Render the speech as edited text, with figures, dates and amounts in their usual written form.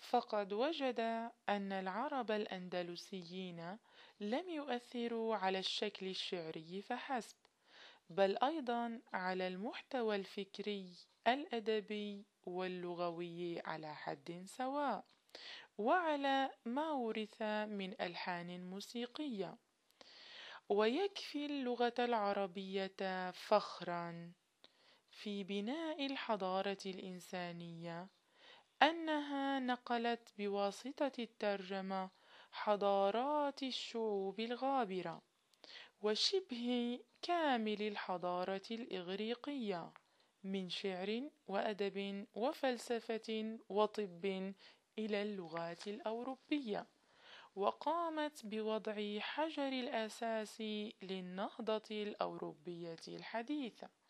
فقد وجد أن العرب الأندلسيين لم يؤثروا على الشكل الشعري فحسب، بل أيضا على المحتوى الفكري الأدبي واللغوي على حد سواء، وعلى ما ورث من ألحان موسيقية. ويكفي اللغة العربية فخرا في بناء الحضارة الإنسانية أنها نقلت بواسطة الترجمة حضارات الشعوب الغابرة وشبه كامل الحضارة الإغريقية من شعر وأدب وفلسفة وطب إلى اللغات الأوروبية، وقامت بوضع حجر الأساس للنهضة الأوروبية الحديثة.